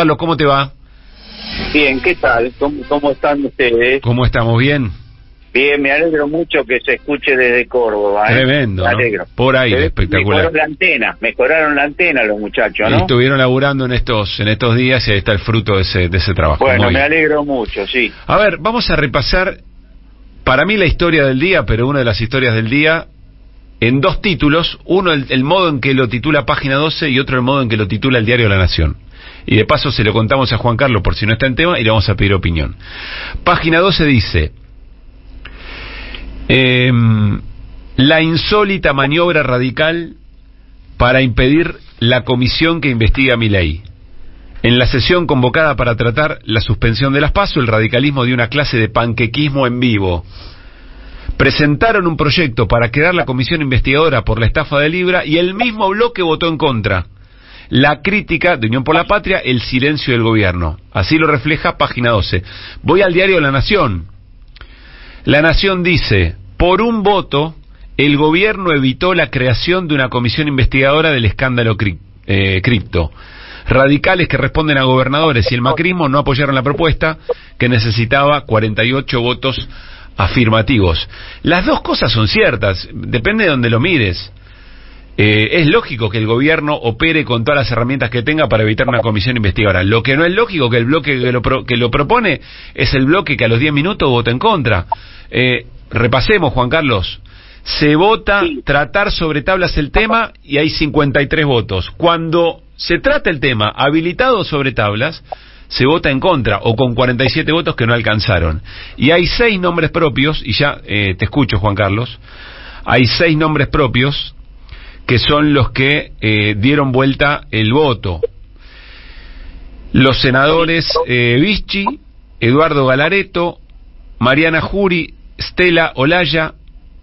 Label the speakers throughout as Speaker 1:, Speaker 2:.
Speaker 1: Carlos, ¿cómo te va?
Speaker 2: Bien, ¿qué tal? ¿Cómo están ustedes?
Speaker 1: ¿Cómo estamos? ¿Bien?
Speaker 2: Bien, me alegro mucho que se escuche desde Córdoba.
Speaker 1: Tremendo,
Speaker 2: me alegro.
Speaker 1: ¿no? Por ahí, espectacular.
Speaker 2: Mejoraron la antena los muchachos, ¿no?
Speaker 1: Y estuvieron laburando en estos días y ahí está el fruto de ese trabajo.
Speaker 2: Bueno, me alegro mucho, sí.
Speaker 1: A ver, vamos a repasar, para mí la historia del día, pero una de las historias del día, en dos títulos. Uno, el modo en que lo titula Página 12 y otro el modo en que lo titula el diario La Nación. Y de paso se lo contamos a Juan Carlos por si no está en tema y le vamos a pedir opinión. Página 12 dice: la insólita maniobra radical para impedir la comisión que investiga a Milei. En la sesión convocada para tratar la suspensión de las PASO, el radicalismo dio una clase de panquequismo en vivo. Presentaron un proyecto para crear la comisión investigadora por la estafa de Libra y el mismo bloque votó en contra. La crítica de Unión por la Patria, el silencio del gobierno. Así lo refleja Página 12. Voy al diario La Nación. La Nación dice: por un voto, el gobierno evitó la creación de una comisión investigadora del escándalo cripto. Radicales que responden a gobernadores y el macrismo no apoyaron la propuesta, que necesitaba 48 votos afirmativos. Las dos cosas son ciertas, depende de donde lo mires. Es lógico que el gobierno opere con todas las herramientas que tenga para evitar una comisión investigadora. Lo que no es lógico que el bloque que lo propone es el bloque que a los 10 minutos vota en contra. Repasemos, Juan Carlos. Se vota tratar sobre tablas el tema y hay 53 votos. Cuando se trata el tema habilitado sobre tablas, se vota en contra, o con 47 votos que no alcanzaron. Y hay 6 nombres propios, y ya te escucho, Juan Carlos. Hay 6 nombres propios que son los que dieron vuelta el voto. Los senadores Vichy, Eduardo Galaretto, Mariana Jury, Stella Olaya,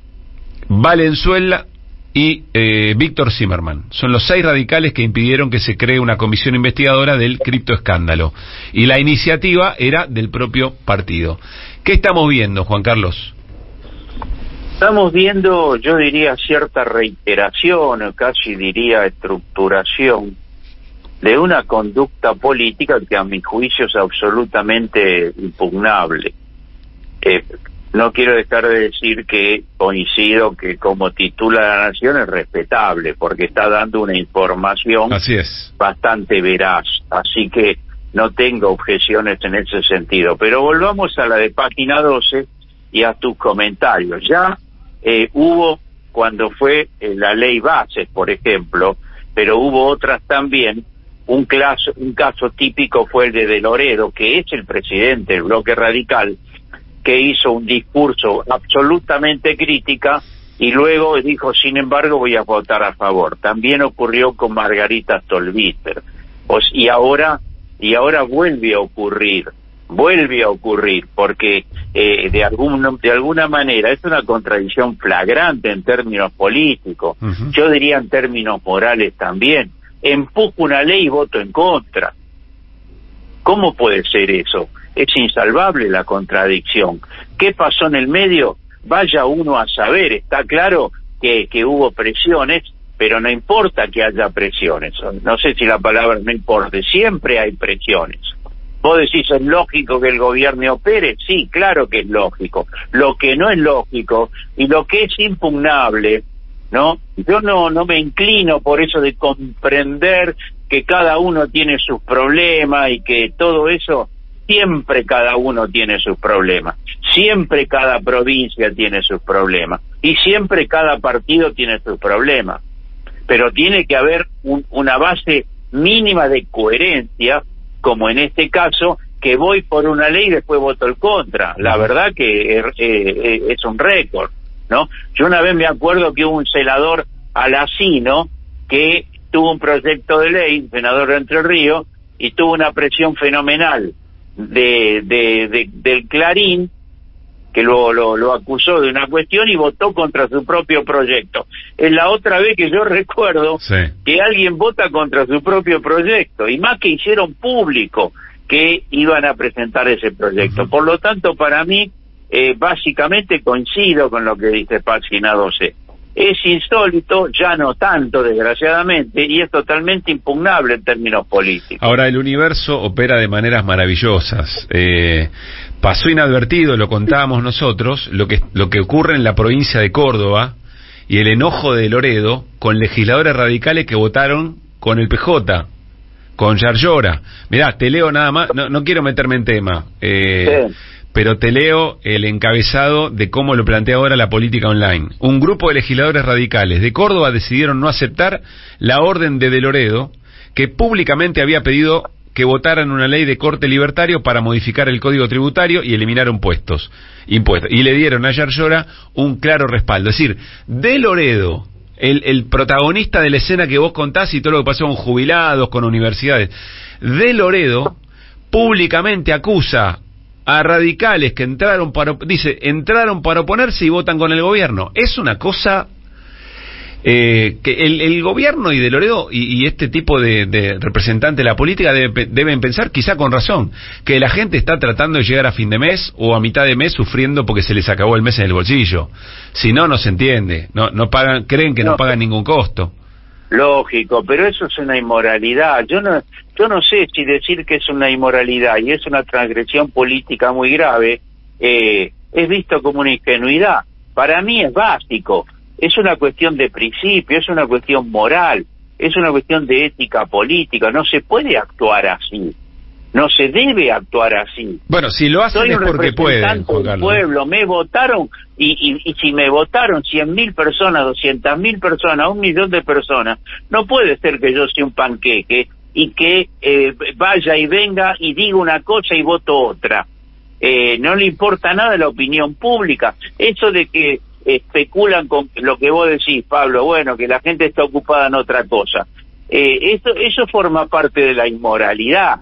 Speaker 1: Valenzuela y Víctor Zimmerman. Son los 6 radicales que impidieron que se cree una comisión investigadora del criptoescándalo. Y la iniciativa era del propio partido. ¿Qué estamos viendo, Juan Carlos?
Speaker 2: Estamos viendo, yo diría, cierta reiteración, o casi diría estructuración, de una conducta política que a mi juicio es absolutamente impugnable. No quiero dejar de decir que coincido que como titula La Nación es respetable, porque está dando una información bastante veraz, así que no tengo objeciones en ese sentido. Pero volvamos a la de Página 12 y a tus comentarios. Ya hubo, cuando fue la ley Bases, por ejemplo, pero hubo otras también. Un caso típico fue el de Loredo, que es el presidente del bloque radical, que hizo un discurso absolutamente crítica y luego dijo: sin embargo voy a votar a favor. También ocurrió con Margarita Stolbizer. Y ahora vuelve a ocurrir, porque de alguna manera es una contradicción flagrante en términos políticos, yo diría en términos morales también. Empujo una ley y voto en contra. ¿Cómo puede ser eso? Es insalvable la contradicción. ¿Qué pasó en el medio? Vaya uno a saber. Está claro que hubo presiones, pero no importa que haya presiones. No sé si la palabra no importa, siempre hay presiones. ¿Vos decís es lógico que el gobierno opere? Sí, claro que es lógico. Lo que no es lógico y lo que es impugnable, ¿no? Yo no me inclino por eso de comprender que cada uno tiene sus problemas y que todo eso, siempre cada uno tiene sus problemas, siempre cada provincia tiene sus problemas y siempre cada partido tiene sus problemas, pero tiene que haber una base mínima de coherencia, como en este caso, que voy por una ley y después voto el contra. La verdad que es un récord, ¿no? Yo una vez me acuerdo que hubo un senador alacino que tuvo un proyecto de ley, senador de Entre Ríos, y tuvo una presión fenomenal del Clarín, que lo acusó de una cuestión y votó contra su propio proyecto. Es la otra vez que yo recuerdo que alguien vota contra su propio proyecto, y más que hicieron público que iban a presentar ese proyecto. Por lo tanto, para mí, básicamente coincido con lo que dice Página 12. Es insólito, ya no tanto, desgraciadamente, y es totalmente impugnable en términos políticos.
Speaker 1: Ahora, el universo opera de maneras maravillosas. Pasó inadvertido, lo contábamos nosotros, lo que ocurre en la provincia de Córdoba y el enojo de Loredo con legisladores radicales que votaron con el PJ, con Yarlora. Mirá, te leo nada más, no quiero meterme en tema. Sí. Pero te leo el encabezado de cómo lo plantea ahora la política online. Un grupo de legisladores radicales de Córdoba decidieron no aceptar la orden de Loredo, que públicamente había pedido que votaran una ley de corte libertario para modificar el código tributario y eliminar impuestos. Y le dieron a Yarlora un claro respaldo. Es decir, de Loredo, el protagonista de la escena que vos contás y todo lo que pasó con jubilados, con universidades, de Loredo públicamente acusa a radicales que entraron para oponerse y votan con el gobierno. Es una cosa que el gobierno y de Loredo y este tipo de representante de la política deben pensar, quizá con razón, que la gente está tratando de llegar a fin de mes o a mitad de mes sufriendo porque se les acabó el mes en el bolsillo. Si no, no se entiende. No pagan, creen que no pagan ningún costo.
Speaker 2: Lógico, pero eso es una inmoralidad. Yo no sé si decir que es una inmoralidad y es una transgresión política muy grave, es visto como una ingenuidad. Para mí es básico, es una cuestión de principio, es una cuestión moral, es una cuestión de ética política. No se puede actuar así, no se debe actuar así.
Speaker 1: Bueno, si lo hacen es porque pueden, Juan Carlos.
Speaker 2: Pueblo, me votaron y si me votaron 100.000 personas, 200.000 personas, 1 millón de personas, no puede ser que yo sea un panqueque y que vaya y venga y diga una cosa y voto otra. No le importa nada la opinión pública. Eso de que especulan con lo que vos decís, Pablo, bueno, que la gente está ocupada en otra cosa. Eso forma parte de la inmoralidad.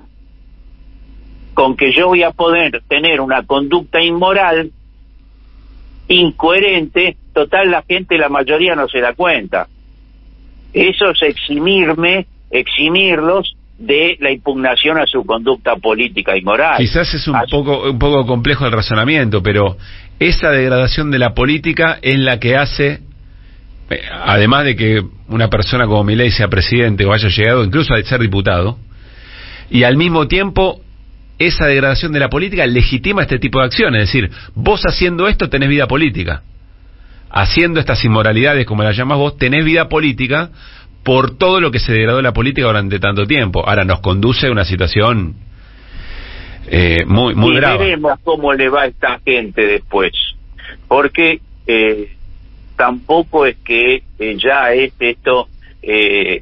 Speaker 2: Con que yo voy a poder tener una conducta inmoral, incoherente, total, la gente, la mayoría no se da cuenta. Eso es eximirlos de la impugnación a su conducta política y moral.
Speaker 1: Quizás es un poco complejo el razonamiento, pero esa degradación de la política es la que hace, además de que una persona como Milei sea presidente o haya llegado incluso a ser diputado, y al mismo tiempo esa degradación de la política legitima este tipo de acciones. Es decir, vos haciendo esto tenés vida política, haciendo estas inmoralidades como las llamás vos tenés vida política por todo lo que se degradó la política durante tanto tiempo. Ahora nos conduce a una situación muy grave.
Speaker 2: Veremos cómo le va a esta gente después, porque tampoco es que ya es esto el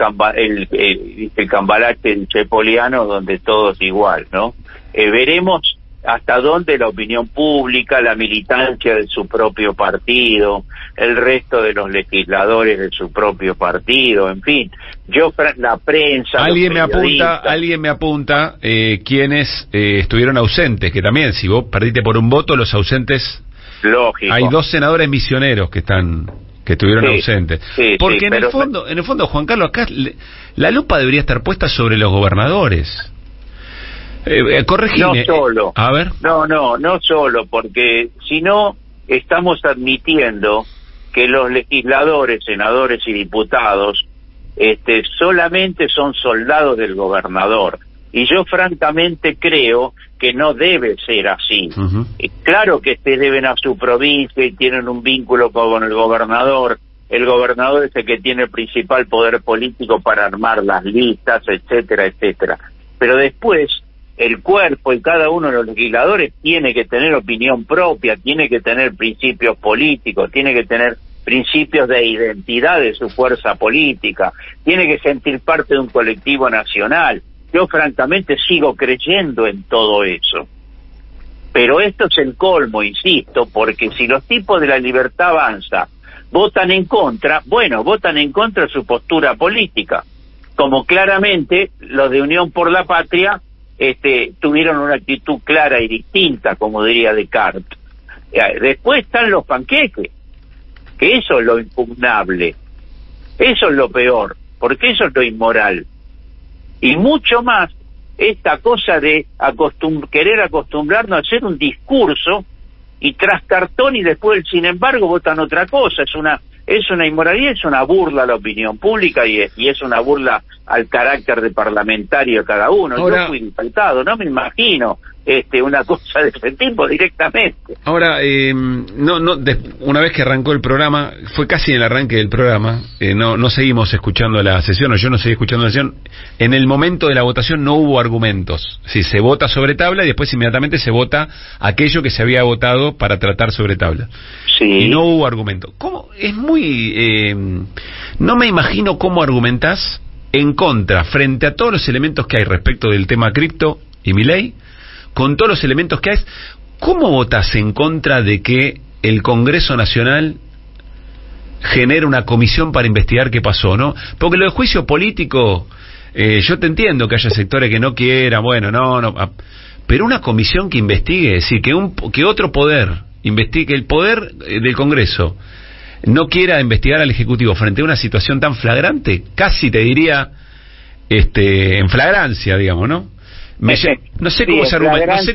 Speaker 2: cambalache chepoliano donde todo es igual, ¿no? Veremos hasta dónde la opinión pública, la militancia de su propio partido, el resto de los legisladores de su propio partido, en fin, la prensa,
Speaker 1: alguien me apunta quienes estuvieron ausentes, que también si vos perdiste por un voto, los ausentes,
Speaker 2: lógico,
Speaker 1: hay 2 senadores misioneros que estuvieron ausentes.
Speaker 2: Sí,
Speaker 1: porque en el fondo, Juan Carlos, acá la lupa debería estar puesta sobre los gobernadores. Corregime.
Speaker 2: No solo.
Speaker 1: A ver.
Speaker 2: No solo, porque si no estamos admitiendo que los legisladores, senadores y diputados solamente son soldados del gobernador. Y yo francamente creo que no debe ser así. Uh-huh. Claro que deben a su provincia y tienen un vínculo con el gobernador. El gobernador es el que tiene el principal poder político para armar las listas, etcétera, etcétera. Pero después, el cuerpo y cada uno de los legisladores tiene que tener opinión propia, tiene que tener principios políticos, tiene que tener principios de identidad de su fuerza política, tiene que sentir parte de un colectivo nacional. Yo francamente sigo creyendo en todo eso. Pero esto es el colmo, insisto, porque si los tipos de la Libertad Avanza votan en contra, votan en contra de su postura política, como claramente los de Unión por la Patria tuvieron una actitud clara y distinta, como diría Descartes. Después están los panqueques, que eso es lo impugnable, eso es lo peor, porque eso es lo inmoral. Y mucho más esta cosa de querer acostumbrarnos a hacer un discurso y tras cartón y después sin embargo votan otra cosa. Es una inmoralidad, es una burla a la opinión pública y es una burla al carácter de parlamentario de cada uno.
Speaker 1: Ahora,
Speaker 2: yo fui diputado, no me imagino una cosa de ese tipo directamente.
Speaker 1: Ahora, una vez que arrancó el programa, fue casi en el arranque del programa, no seguimos escuchando la sesión, o yo no seguí escuchando la sesión. En el momento de la votación no hubo argumentos. Sí, se vota sobre tabla y después inmediatamente se vota aquello que se había votado para tratar sobre tabla.
Speaker 2: Sí.
Speaker 1: Y no hubo argumento. ¿Cómo? Es muy... no me imagino cómo argumentás en contra, frente a todos los elementos que hay respecto del tema cripto y Milei, con todos los elementos que hay, ¿cómo votás en contra de que el Congreso Nacional genere una comisión para investigar qué pasó, no? Porque lo de juicio político, yo te entiendo que haya sectores que no quieran, bueno, no, pero una comisión que investigue, es decir, que otro poder investigue, que el poder del Congreso no quiera investigar al Ejecutivo frente a una situación tan flagrante, casi te diría, en flagrancia, digamos, ¿no? No sé cómo se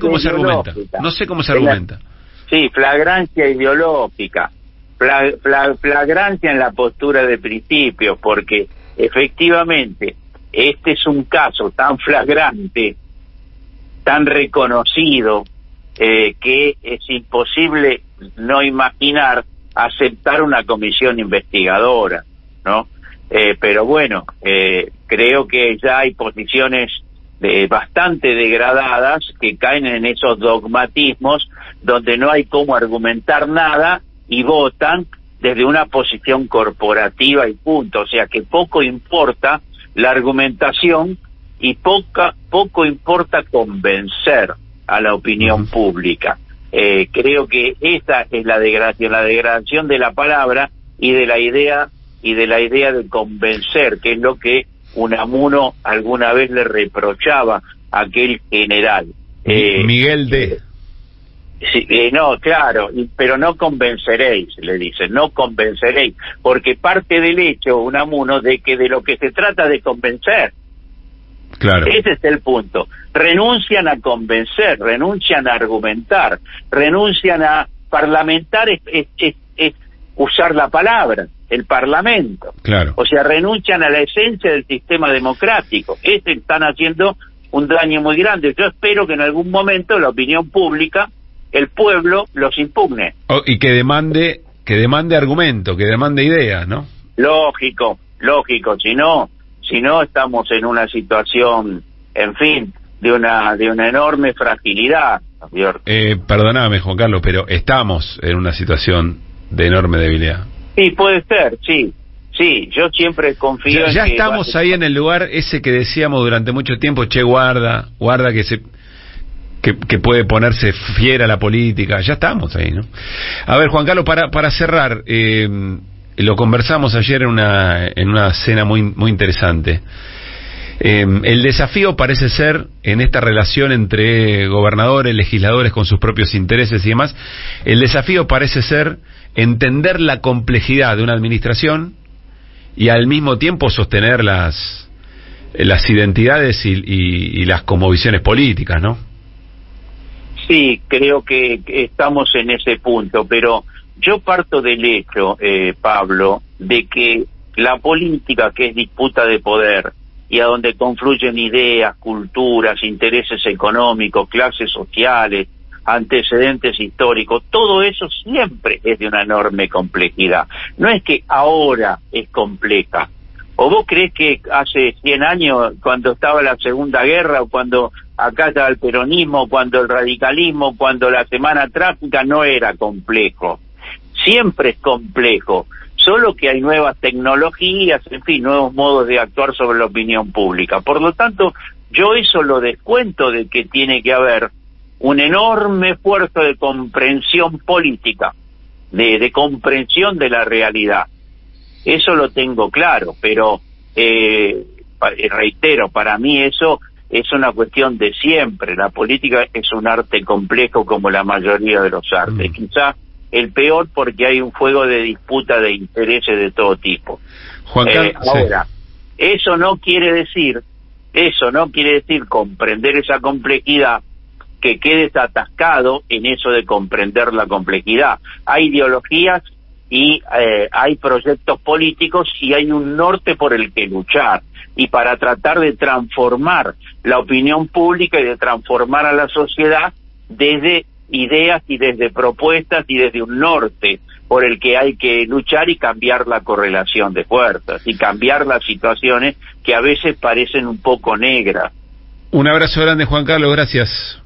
Speaker 1: argumenta.
Speaker 2: Sí, flagrancia ideológica, flagrancia en la postura de principios, porque efectivamente este es un caso tan flagrante, tan reconocido, que es imposible no imaginar aceptar una comisión investigadora, ¿no? Pero bueno, creo que ya hay posiciones bastante degradadas que caen en esos dogmatismos donde no hay cómo argumentar nada y votan desde una posición corporativa y punto, o sea que poco importa la argumentación y poco importa convencer a la opinión pública. Creo que esa es la degradación de la palabra y de la idea de convencer, que es lo que Unamuno alguna vez le reprochaba a aquel general.
Speaker 1: Miguel de...
Speaker 2: Sí, no, claro, pero no convenceréis, le dicen, no convenceréis, porque parte del hecho, Unamuno, de que de lo que se trata de convencer.
Speaker 1: Claro.
Speaker 2: Ese es el punto. Renuncian a convencer, renuncian a argumentar, renuncian a parlamentar, es usar la palabra, el Parlamento.
Speaker 1: Claro.
Speaker 2: O sea, renuncian a la esencia del sistema democrático. Están haciendo un daño muy grande. Yo espero que en algún momento la opinión pública, el pueblo, los impugne.
Speaker 1: Y que demande argumento, que demande ideas, ¿no?
Speaker 2: Lógico. Si no estamos en una situación, en fin, de una enorme fragilidad.
Speaker 1: Perdóname, Juan Carlos, pero estamos en una situación de enorme debilidad.
Speaker 2: Sí, puede ser, sí, yo siempre confío
Speaker 1: ya estamos ahí en el lugar ese que decíamos durante mucho tiempo, guarda que puede ponerse fiera la política, ya estamos ahí, ¿no? A ver, Juan Carlos, para cerrar, lo conversamos ayer en una cena muy interesante. El desafío parece ser, en esta relación entre gobernadores, legisladores con sus propios intereses y demás, el desafío parece ser entender la complejidad de una administración y al mismo tiempo sostener las identidades y las cosmovisiones políticas, ¿no?
Speaker 2: Sí, creo que estamos en ese punto, pero yo parto del hecho, Pablo, de que la política, que es disputa de poder, y a donde confluyen ideas, culturas, intereses económicos, clases sociales, antecedentes históricos, todo eso siempre es de una enorme complejidad. No es que ahora es compleja. ¿O vos crees que hace 100 años, cuando estaba la Segunda Guerra, o cuando acá estaba el peronismo, cuando el radicalismo, cuando la semana trágica, no era complejo? Siempre es complejo, solo que hay nuevas tecnologías, en fin, nuevos modos de actuar sobre la opinión pública. Por lo tanto, yo eso lo descuento de que tiene que haber un enorme esfuerzo de comprensión política, de comprensión de la realidad. Eso lo tengo claro, pero reitero, para mí eso es una cuestión de siempre. La política es un arte complejo como la mayoría de los artes. Quizá el peor porque hay un juego de disputa de intereses de todo tipo. Ahora, eso no quiere decir comprender esa complejidad, que quedes atascado en eso de comprender la complejidad. Hay ideologías y hay proyectos políticos y hay un norte por el que luchar, y para tratar de transformar la opinión pública y de transformar a la sociedad desde ideas y desde propuestas y desde un norte por el que hay que luchar y cambiar la correlación de fuerzas y cambiar las situaciones que a veces parecen un poco negras.
Speaker 1: Un abrazo grande, Juan Carlos, gracias.